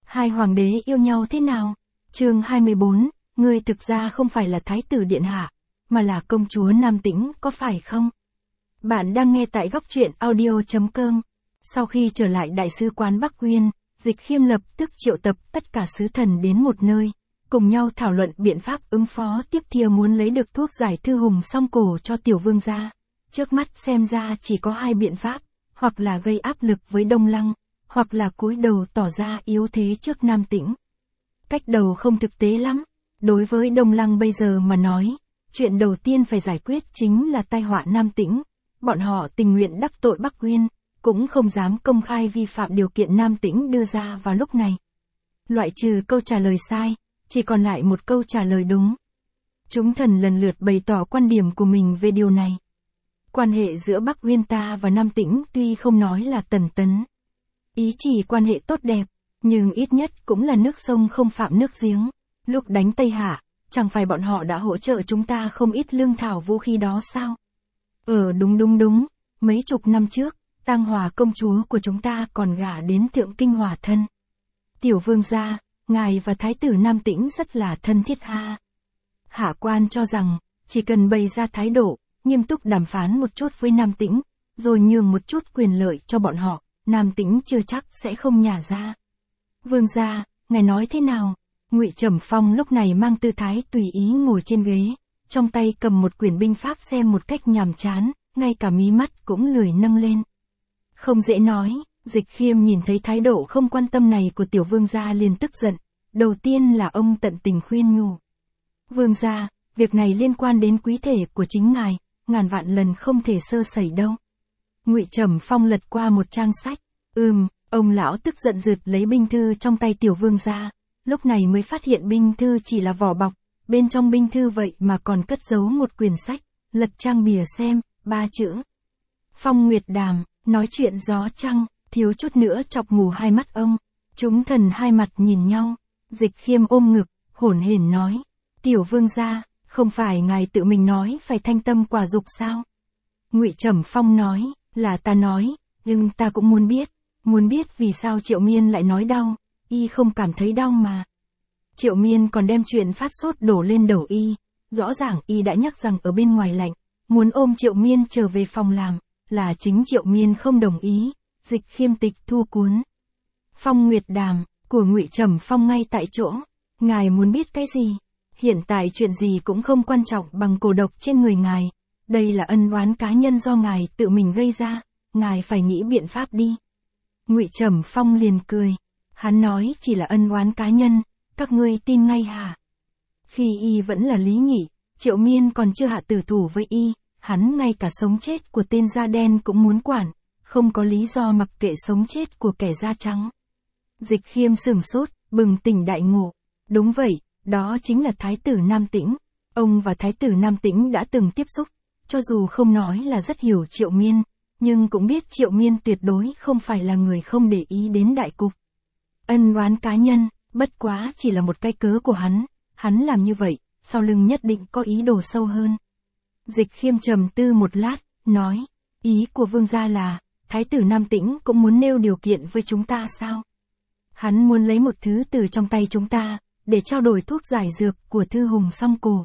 Hai hoàng đế yêu nhau thế nào? Chương 24, ngươi thực ra không phải là thái tử điện hạ, mà là công chúa Nam Tĩnh, có phải không? Bạn đang nghe tại góc truyện audio.com. Sau khi trở lại đại sứ quán Bắc Uyên, Dịch Khiêm lập tức triệu tập tất cả sứ thần đến một nơi, cùng nhau thảo luận biện pháp ứng phó tiếp theo muốn lấy được thuốc giải thư hùng song cổ cho tiểu vương gia. Trước mắt xem ra chỉ có hai biện pháp, hoặc là gây áp lực với Đông Lăng, hoặc là cúi đầu tỏ ra yếu thế trước Nam Tĩnh. Cách đầu không thực tế lắm, đối với Đông Lăng bây giờ mà nói, chuyện đầu tiên phải giải quyết chính là tai họa Nam Tĩnh, bọn họ tình nguyện đắc tội Bắc Uyên, cũng không dám công khai vi phạm điều kiện Nam Tĩnh đưa ra vào lúc này. Loại trừ câu trả lời sai, chỉ còn lại một câu trả lời đúng. Chúng thần lần lượt bày tỏ quan điểm của mình về điều này. Quan hệ giữa Bắc Uyên ta và Nam Tĩnh tuy không nói là tần tấn, ý chỉ quan hệ tốt đẹp, nhưng ít nhất cũng là nước sông không phạm nước giếng. Lúc đánh Tây Hạ, chẳng phải bọn họ đã hỗ trợ chúng ta không ít lương thảo vũ khí đó sao? Đúng, mấy chục năm trước, Tang Hòa công chúa của chúng ta còn gả đến Thượng Kinh Hòa thân. Tiểu vương gia, ngài và thái tử Nam Tĩnh rất là thân thiết ha. Hạ quan cho rằng, chỉ cần bày ra thái độ, nghiêm túc đàm phán một chút với Nam Tĩnh, rồi nhường một chút quyền lợi cho bọn họ, Nam Tĩnh chưa chắc sẽ không nhả ra. Vương gia, ngài nói thế nào? Ngụy Trầm Phong lúc này mang tư thái tùy ý ngồi trên ghế, trong tay cầm một quyển binh pháp xem một cách nhàm chán, ngay cả mí mắt cũng lười nâng lên. Không dễ nói, Dịch Khiêm nhìn thấy thái độ không quan tâm này của tiểu vương gia liền tức giận. Đầu tiên là ông tận tình khuyên nhủ. Vương gia, việc này liên quan đến quý thể của chính ngài, ngàn vạn lần không thể sơ sẩy đâu. Ngụy Trầm Phong lật qua một trang sách. Ông lão tức giận rượt lấy binh thư trong tay tiểu vương gia, lúc này mới phát hiện binh thư chỉ là vỏ bọc, bên trong binh thư vậy mà còn cất giấu một quyển sách, lật trang bìa xem, 3 chữ. Phong Nguyệt Đàm, nói chuyện gió trăng, thiếu chút nữa chọc mù hai mắt ông. Chúng thần hai mặt nhìn nhau, Dịch Khiêm ôm ngực, hổn hển nói, tiểu vương gia, không phải ngài tự mình nói phải thanh tâm quả dục sao? Ngụy Trầm Phong nói, là ta nói, nhưng ta cũng muốn biết vì sao Triệu Miên lại nói đau, y không cảm thấy đau mà. Triệu Miên còn đem chuyện phát sốt đổ lên đầu y, rõ ràng y đã nhắc rằng ở bên ngoài lạnh, muốn ôm Triệu Miên trở về phòng làm, là chính Triệu Miên không đồng ý. Dịch Khiêm tịch thu cuốn Phong Nguyệt Đàm của Ngụy Trầm Phong ngay tại chỗ. Ngài muốn biết cái gì? Hiện tại chuyện gì cũng không quan trọng bằng cổ độc trên người ngài. Đây là ân oán cá nhân do ngài tự mình gây ra, ngài phải nghĩ biện pháp đi. Ngụy Trầm Phong liền cười. Hắn nói chỉ là ân oán cá nhân, các ngươi tin ngay hả? Khi y vẫn là Lý Nhị, Triệu Miên còn chưa hạ tử thủ với y, hắn ngay cả sống chết của tên da đen cũng muốn quản, không có lý do mặc kệ sống chết của kẻ da trắng. Dịch Khiêm sửng sốt, bừng tỉnh đại ngộ. Đúng vậy, đó chính là thái tử Nam Tĩnh. Ông và thái tử Nam Tĩnh đã từng tiếp xúc, cho dù không nói là rất hiểu Triệu Miên, nhưng cũng biết Triệu Miên tuyệt đối không phải là người không để ý đến đại cục. Ân oán cá nhân, bất quá chỉ là một cái cớ của hắn làm như vậy, sau lưng nhất định có ý đồ sâu hơn. Dịch Khiêm trầm tư một lát, nói, ý của vương gia là, thái tử Nam Tĩnh cũng muốn nêu điều kiện với chúng ta sao? Hắn muốn lấy một thứ từ trong tay chúng ta, để trao đổi thuốc giải dược của thư hùng song cổ.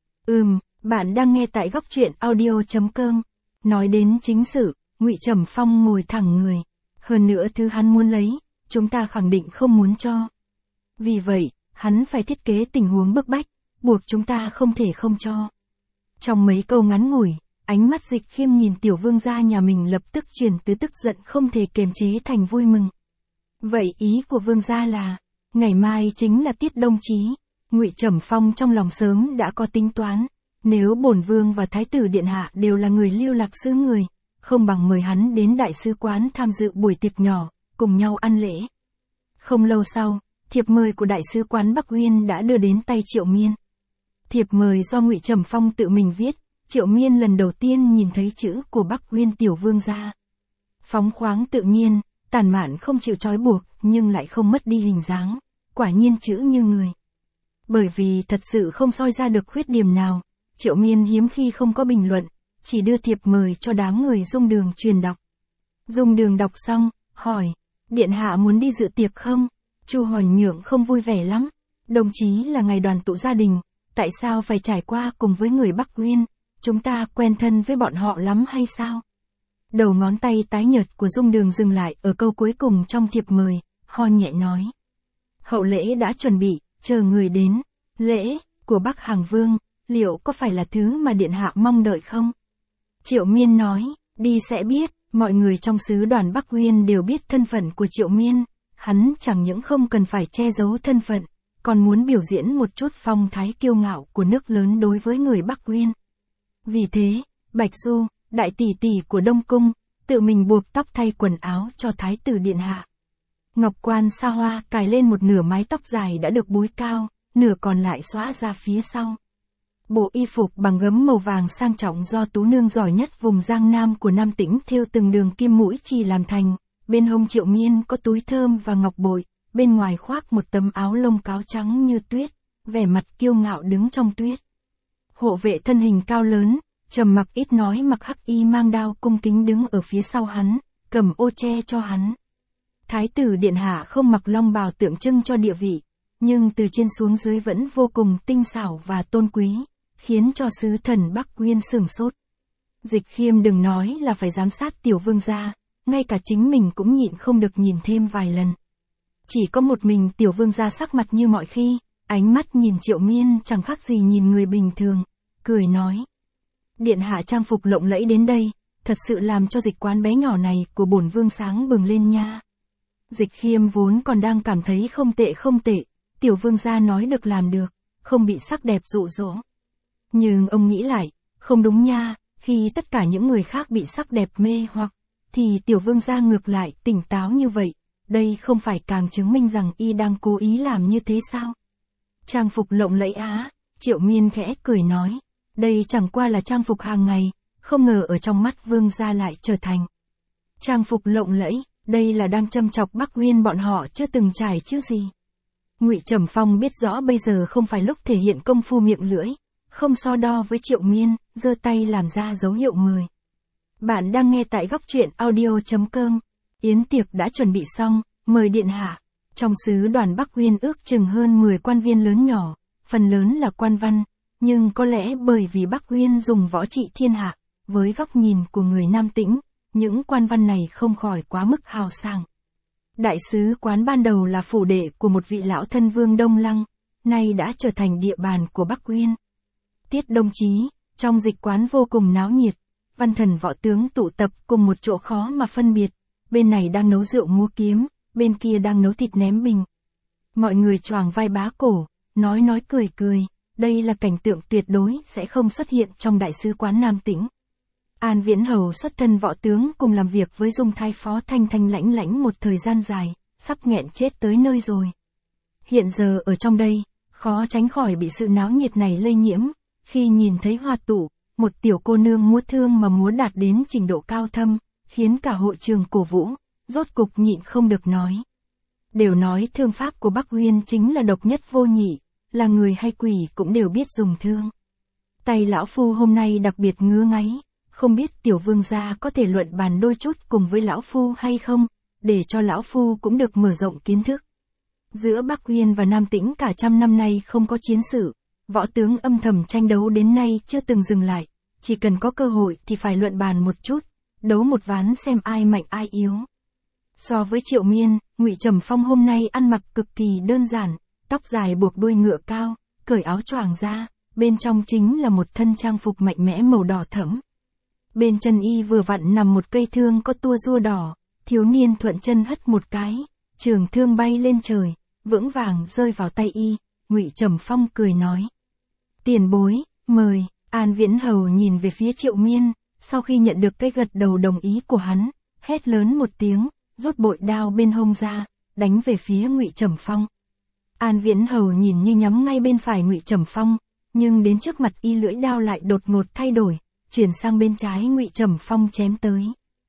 Bạn đang nghe tại góc truyện audio.com. Nói đến chính sự, Ngụy Trầm Phong ngồi thẳng người. Hơn nữa thứ hắn muốn lấy, chúng ta khẳng định không muốn cho. Vì vậy, hắn phải thiết kế tình huống bức bách, buộc chúng ta không thể không cho. Trong mấy câu ngắn ngủi, ánh mắt Dịch Khiêm nhìn tiểu vương gia nhà mình lập tức chuyển từ tức giận không thể kiềm chế thành vui mừng. Vậy ý của vương gia là, ngày mai chính là tiết đông chí. Ngụy Trầm Phong trong lòng sớm đã có tính toán, nếu bổn vương và thái tử điện hạ đều là người lưu lạc xứ người, không bằng mời hắn đến đại sứ quán tham dự buổi tiệc nhỏ, cùng nhau ăn lễ. Không lâu sau, thiệp mời của đại sứ quán Bắc Uyên đã đưa đến tay Triệu Miên. Thiệp mời do Ngụy Trầm Phong tự mình viết, Triệu Miên lần đầu tiên nhìn thấy chữ của Bắc Uyên tiểu vương gia. Phóng khoáng tự nhiên, tản mạn không chịu trói buộc, nhưng lại không mất đi hình dáng, quả nhiên chữ như người. Bởi vì thật sự không soi ra được khuyết điểm nào, Triệu Miên hiếm khi không có bình luận, chỉ đưa thiệp mời cho đám người Dung Đường truyền đọc. Dung Đường đọc xong, hỏi, điện hạ muốn đi dự tiệc không? Chu Hoành Nhượng không vui vẻ lắm. Đồng chí là ngày đoàn tụ gia đình, tại sao phải trải qua cùng với người Bắc Nguyên, chúng ta quen thân với bọn họ lắm hay sao? Đầu ngón tay tái nhợt của Dung Đường dừng lại ở câu cuối cùng trong thiệp mời, ho nhẹ nói. Hậu lễ đã chuẩn bị, chờ người đến. Lễ của Bắc Hàng Vương, liệu có phải là thứ mà điện hạ mong đợi không? Triệu Miên nói, đi sẽ biết. Mọi người trong xứ đoàn Bắc Nguyên đều biết thân phận của Triệu Miên, hắn chẳng những không cần phải che giấu thân phận, còn muốn biểu diễn một chút phong thái kiêu ngạo của nước lớn đối với người Bắc Nguyên. Vì thế, Bạch Du, đại tỷ tỷ của Đông Cung, tự mình buộc tóc thay quần áo cho Thái tử điện hạ. Ngọc quan xa hoa cài lên một nửa mái tóc dài đã được búi cao, nửa còn lại xõa ra phía sau. Bộ y phục bằng gấm màu vàng sang trọng do tú nương giỏi nhất vùng Giang Nam của Nam Tĩnh thêu từng đường kim mũi chỉ làm thành, bên hông Triệu Miên có túi thơm và ngọc bội, bên ngoài khoác một tấm áo lông cáo trắng như tuyết, vẻ mặt kiêu ngạo đứng trong tuyết. Hộ vệ thân hình cao lớn, trầm mặc ít nói mặc hắc y mang đao cung kính đứng ở phía sau hắn, cầm ô che cho hắn. Thái tử điện hạ không mặc long bào tượng trưng cho địa vị, nhưng từ trên xuống dưới vẫn vô cùng tinh xảo và tôn quý, khiến cho sứ thần Bắc Nguyên sửng sốt. Dịch Khiêm đừng nói là phải giám sát tiểu vương gia, ngay cả chính mình cũng nhịn không được nhìn thêm vài lần. Chỉ có một mình tiểu vương gia sắc mặt như mọi khi, ánh mắt nhìn Triệu Miên chẳng khác gì nhìn người bình thường, cười nói. Điện hạ trang phục lộng lẫy đến đây, thật sự làm cho dịch quán bé nhỏ này của bổn vương sáng bừng lên nha. Dịch Khiêm vốn còn đang cảm thấy không tệ, tiểu vương gia nói được làm được, không bị sắc đẹp dụ dỗ. Nhưng ông nghĩ lại, không đúng nha, khi tất cả những người khác bị sắc đẹp mê hoặc, thì tiểu vương gia ngược lại tỉnh táo như vậy, đây không phải càng chứng minh rằng y đang cố ý làm như thế sao? Trang phục lộng lẫy á, Triệu Miên khẽ cười nói, đây chẳng qua là trang phục hàng ngày, không ngờ ở trong mắt vương gia lại trở thành. Trang phục lộng lẫy, đây là đang châm chọc Bắc Nguyên bọn họ chưa từng trải chứ gì. Ngụy Trầm Phong biết rõ bây giờ không phải lúc thể hiện công phu miệng lưỡi, không so đo với Triệu Miên, giơ tay làm ra dấu hiệu mời. Bạn đang nghe tại góc truyện audio.com. Yến tiệc đã chuẩn bị xong, mời điện hạ. Trong xứ đoàn Bắc Nguyên ước chừng hơn 10 quan viên lớn nhỏ, phần lớn là quan văn, nhưng có lẽ bởi vì Bắc Nguyên dùng võ trị thiên hạ, với góc nhìn của người Nam Tĩnh, những quan văn này không khỏi quá mức hào sảng. Đại sứ quán ban đầu là phủ đệ của một vị lão thân vương Đông Lăng, nay đã trở thành địa bàn của Bắc Nguyên. Tiết Đông Chí, trong dịch quán vô cùng náo nhiệt, văn thần võ tướng tụ tập cùng một chỗ khó mà phân biệt, bên này đang nấu rượu múa kiếm, bên kia đang nấu thịt ném bình. Mọi người choàng vai bá cổ, nói cười, đây là cảnh tượng tuyệt đối sẽ không xuất hiện trong đại sứ quán Nam Tĩnh. An Viễn Hầu xuất thân võ tướng cùng làm việc với Dung Thái Phó thanh lãnh một thời gian dài, sắp nghẹn chết tới nơi rồi. Hiện giờ ở trong đây, khó tránh khỏi bị sự náo nhiệt này lây nhiễm, khi nhìn thấy hoa tụ, một tiểu cô nương múa thương mà múa đạt đến trình độ cao thâm, khiến cả hội trường cổ vũ, rốt cục nhịn không được nói. Đều nói thương pháp của Bắc Nguyên chính là độc nhất vô nhị, là người hay quỷ cũng đều biết dùng thương. Tay lão phu hôm nay đặc biệt ngứa ngáy, không biết tiểu vương gia có thể luận bàn đôi chút cùng với lão phu hay không, để cho lão phu cũng được mở rộng kiến thức. Giữa Bắc Nguyên và Nam Tĩnh cả trăm năm nay không có chiến sự, võ tướng âm thầm tranh đấu đến nay chưa từng dừng lại, chỉ cần có cơ hội thì phải luận bàn một chút, đấu một ván xem ai mạnh ai yếu. So với Triệu Miên, Ngụy Trầm Phong hôm nay ăn mặc cực kỳ đơn giản, tóc dài buộc đuôi ngựa cao, cởi áo choàng ra, bên trong chính là một thân trang phục mạnh mẽ màu đỏ thẫm. Bên chân y vừa vặn nằm một cây thương có tua rua đỏ, thiếu niên thuận chân hất một cái, trường thương bay lên trời, vững vàng rơi vào tay y, Ngụy Trầm Phong cười nói. Tiền bối, mời. An Viễn Hầu nhìn về phía Triệu Miên, sau khi nhận được cái gật đầu đồng ý của hắn, hét lớn một tiếng, rút bội đao bên hông ra, đánh về phía Ngụy Trầm Phong. An Viễn Hầu nhìn như nhắm ngay bên phải Ngụy Trầm Phong, nhưng đến trước mặt y lưỡi đao lại đột ngột thay đổi, chuyển sang bên trái Ngụy Trầm Phong chém tới.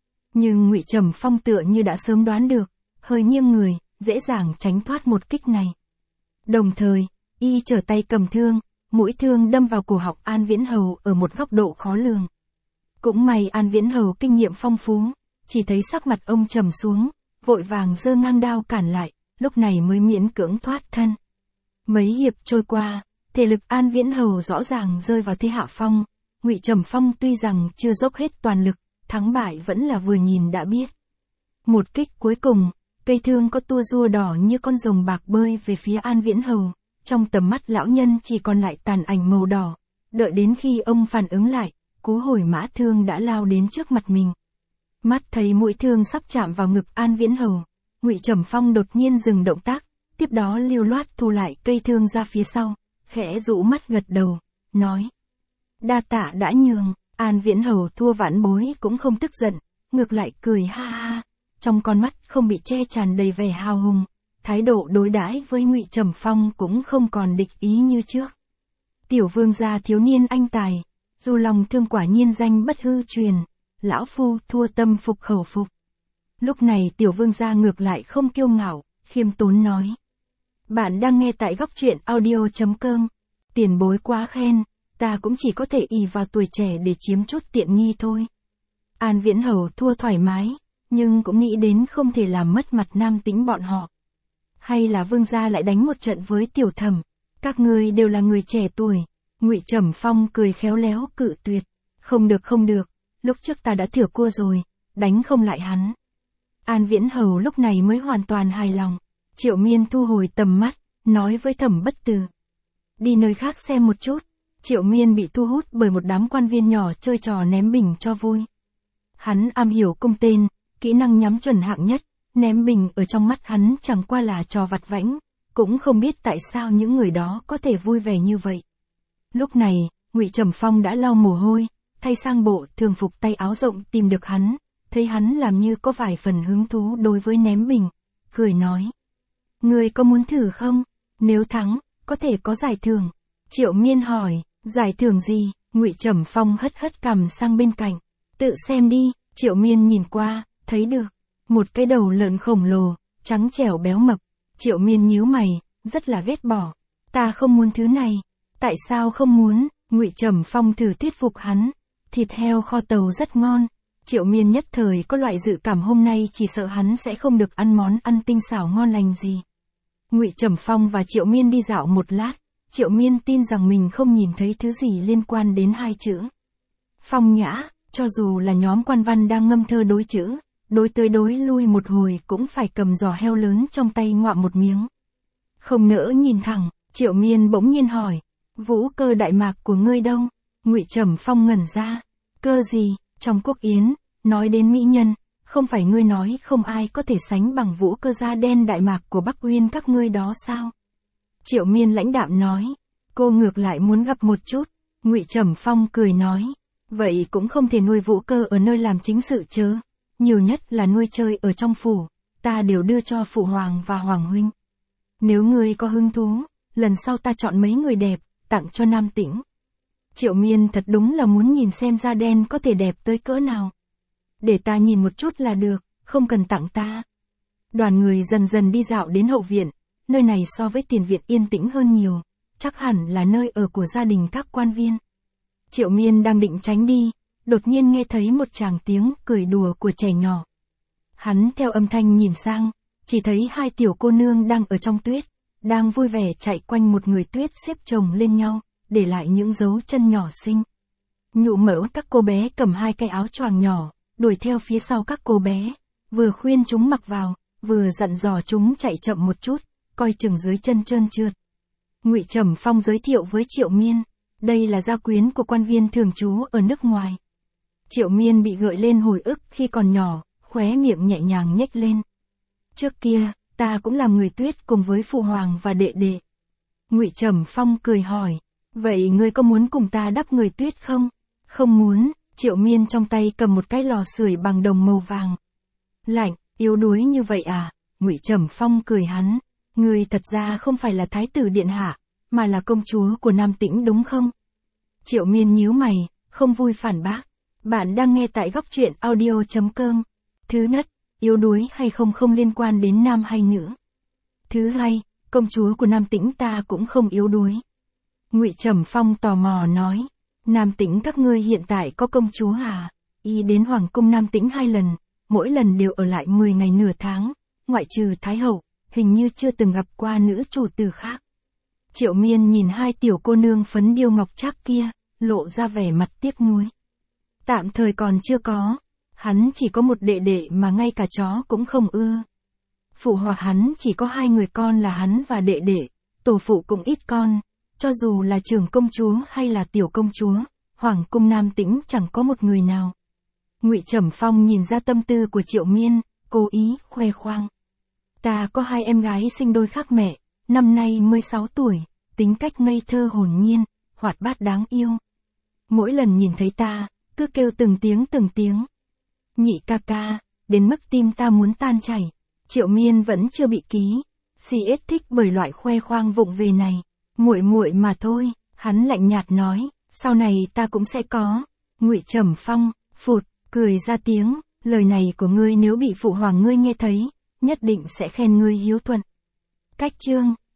Nhưng Ngụy Trầm Phong tựa như đã sớm đoán được, hơi nghiêng người, dễ dàng tránh thoát một kích này. Đồng thời, y trở tay cầm thương, mũi thương đâm vào cổ họng An Viễn Hầu ở một góc độ khó lường. Cũng may An Viễn Hầu kinh nghiệm phong phú, chỉ thấy sắc mặt ông trầm xuống, vội vàng giơ ngang đao cản lại, lúc này mới miễn cưỡng thoát thân. Mấy hiệp trôi qua, thể lực An Viễn Hầu rõ ràng rơi vào thế hạ phong, Ngụy Trầm Phong tuy rằng chưa dốc hết toàn lực, thắng bại vẫn là vừa nhìn đã biết. Một kích cuối cùng, cây thương có tua rua đỏ như con rồng bạc bơi về phía An Viễn Hầu, trong tầm mắt lão nhân chỉ còn lại tàn ảnh màu đỏ, đợi đến khi ông phản ứng lại, cú hồi mã thương đã lao đến trước mặt mình. Mắt thấy mũi thương sắp chạm vào ngực An Viễn Hầu, Ngụy Trầm Phong đột nhiên dừng động tác, tiếp đó lưu loát thu lại cây thương ra phía sau, khẽ rũ mắt gật đầu, nói: "Đa tạ đã nhường." An Viễn Hầu thua vãn bối cũng không tức giận, ngược lại cười ha ha, trong con mắt không bị che tràn đầy vẻ hào hùng, thái độ đối đãi với Ngụy Trầm Phong cũng không còn địch ý như trước. Tiểu vương gia thiếu niên anh tài, dù lòng thương quả nhiên danh bất hư truyền, lão phu thua tâm phục khẩu phục. Lúc này tiểu vương gia ngược lại không kiêu ngạo, khiêm tốn nói: "Bạn đang nghe tại góc truyện audio.com, tiền bối quá khen, ta cũng chỉ có thể ỷ vào tuổi trẻ để chiếm chút tiện nghi thôi." An Viễn Hầu thua thoải mái, nhưng cũng nghĩ đến không thể làm mất mặt Nam Tĩnh bọn họ. Hay là vương gia lại đánh một trận với tiểu thẩm, các ngươi đều là người trẻ tuổi. Ngụy Trầm Phong cười khéo léo cự tuyệt: "Không được không được, lúc trước ta đã thửa cua rồi, đánh không lại hắn." An Viễn Hầu lúc này mới hoàn toàn hài lòng. Triệu Miên thu hồi tầm mắt, nói với Thẩm Bất Từ: "Đi nơi khác xem một chút." Triệu Miên bị thu hút bởi một đám quan viên nhỏ chơi trò ném bình cho vui. Hắn am hiểu cung tên, kỹ năng nhắm chuẩn hạng nhất, ném bình ở trong mắt hắn chẳng qua là trò vặt vãnh, cũng không biết tại sao những người đó có thể vui vẻ như vậy. Lúc này, Ngụy Trầm Phong đã lau mồ hôi, thay sang bộ thường phục tay áo rộng tìm được hắn, thấy hắn làm như có vài phần hứng thú đối với ném bình, cười nói: "Ngươi có muốn thử không? Nếu thắng, có thể có giải thưởng." Triệu Miên hỏi: "Giải thưởng gì?" Ngụy Trầm Phong hất hất cằm sang bên cạnh: "Tự xem đi." Triệu Miên nhìn qua, thấy được một cái đầu lợn khổng lồ, trắng trẻo béo mập. Triệu Miên nhíu mày, rất là ghét bỏ: "Ta không muốn thứ này." "Tại sao không muốn?" Ngụy Trầm Phong thử thuyết phục hắn: "Thịt heo kho tàu rất ngon." Triệu Miên nhất thời có loại dự cảm hôm nay chỉ sợ hắn sẽ không được ăn món ăn tinh xảo ngon lành gì. Ngụy Trầm Phong và Triệu Miên đi dạo một lát, Triệu Miên tin rằng mình không nhìn thấy thứ gì liên quan đến hai chữ phong nhã, cho dù là nhóm quan văn đang ngâm thơ đối chữ, đối tới đối lui một hồi cũng phải cầm giò heo lớn trong tay ngoạm một miếng. Không nỡ nhìn thẳng, Triệu Miên bỗng nhiên hỏi: "Vũ cơ đại mạc của ngươi đâu?" Ngụy Trầm Phong ngẩn ra: "Cơ gì?" "Trong quốc yến, nói đến mỹ nhân, không phải ngươi nói không ai có thể sánh bằng vũ cơ da đen đại mạc của Bắc Uyên các ngươi đó sao?" Triệu Miên lãnh đạm nói: "Cô ngược lại muốn gặp một chút." Ngụy Trầm Phong cười nói: "Vậy cũng không thể nuôi vũ cơ ở nơi làm chính sự chớ, nhiều nhất là nuôi chơi ở trong phủ, ta đều đưa cho phụ hoàng và hoàng huynh. Nếu ngươi có hứng thú, lần sau ta chọn mấy người đẹp, tặng cho Nam Tĩnh." Triệu Miên thật đúng là muốn nhìn xem da đen có thể đẹp tới cỡ nào. "Để ta nhìn một chút là được, không cần tặng ta." Đoàn người dần dần đi dạo đến hậu viện, nơi này so với tiền viện yên tĩnh hơn nhiều, chắc hẳn là nơi ở của gia đình các quan viên. Triệu Miên đang định tránh đi, đột nhiên nghe thấy một tràng tiếng cười đùa của trẻ nhỏ. Hắn theo âm thanh nhìn sang, chỉ thấy hai tiểu cô nương đang ở trong tuyết, đang vui vẻ chạy quanh một người tuyết xếp chồng lên nhau, để lại những dấu chân nhỏ xinh. Nhụ mỡ các cô bé cầm hai cái áo choàng nhỏ, đuổi theo phía sau các cô bé, vừa khuyên chúng mặc vào, vừa dặn dò chúng chạy chậm một chút, coi chừng dưới chân trơn trượt. Ngụy Trầm Phong giới thiệu với Triệu Miên, đây là gia quyến của quan viên thường trú ở nước ngoài. Triệu Miên bị gợi lên hồi ức khi còn nhỏ, khóe miệng nhẹ nhàng nhếch lên. "Trước kia, ta cũng làm người tuyết cùng với phụ hoàng và đệ đệ." Ngụy Trầm Phong cười hỏi: "Vậy ngươi có muốn cùng ta đắp người tuyết không?" "Không muốn." Triệu Miên trong tay cầm một cái lò sưởi bằng đồng màu vàng. "Lạnh, yếu đuối như vậy à?" Ngụy Trầm Phong cười hắn: "Ngươi thật ra không phải là thái tử điện hạ, mà là công chúa của Nam Tĩnh đúng không?" Triệu Miên nhíu mày, không vui phản bác: "Bạn đang nghe tại góc truyện audio.com. Thứ nhất, yếu đuối hay không không liên quan đến nam hay nữ. Thứ hai, công chúa của Nam Tĩnh ta cũng không yếu đuối." Ngụy Trầm Phong tò mò nói: "Nam Tĩnh các ngươi hiện tại có công chúa à?" Y đến Hoàng cung Nam Tĩnh 2 lần, mỗi lần đều ở lại 10 ngày nửa tháng, ngoại trừ Thái Hậu, hình như chưa từng gặp qua nữ chủ tử khác. Triệu Miên nhìn hai tiểu cô nương phấn điêu ngọc trác kia, lộ ra vẻ mặt tiếc nuối. Tạm thời còn chưa có, hắn chỉ có một đệ đệ mà ngay cả chó cũng không ưa. Phụ hoặc hắn chỉ có 2 người con là hắn và đệ đệ, tổ phụ cũng ít con, cho dù là trưởng công chúa hay là tiểu công chúa, hoàng cung Nam Tĩnh chẳng có một người nào. Ngụy Trầm Phong nhìn ra tâm tư của Triệu Miên, cố ý khoe khoang. Ta có 2 em gái sinh đôi khác mẹ, năm nay mới 6 tuổi, tính cách ngây thơ hồn nhiên, hoạt bát đáng yêu. Mỗi lần nhìn thấy ta, cứ kêu từng tiếng. Nhị ca ca, đến mức tim ta muốn tan chảy. Triệu Miên vẫn chưa bị ký. CS thích bởi loại khoe khoang vụng về này. Muội muội mà thôi, hắn lạnh nhạt nói, sau này ta cũng sẽ có. Ngụy Trầm Phong, phụt, cười ra tiếng, lời này của ngươi nếu bị phụ hoàng ngươi nghe thấy, nhất định sẽ khen ngươi hiếu thuận. Cách chương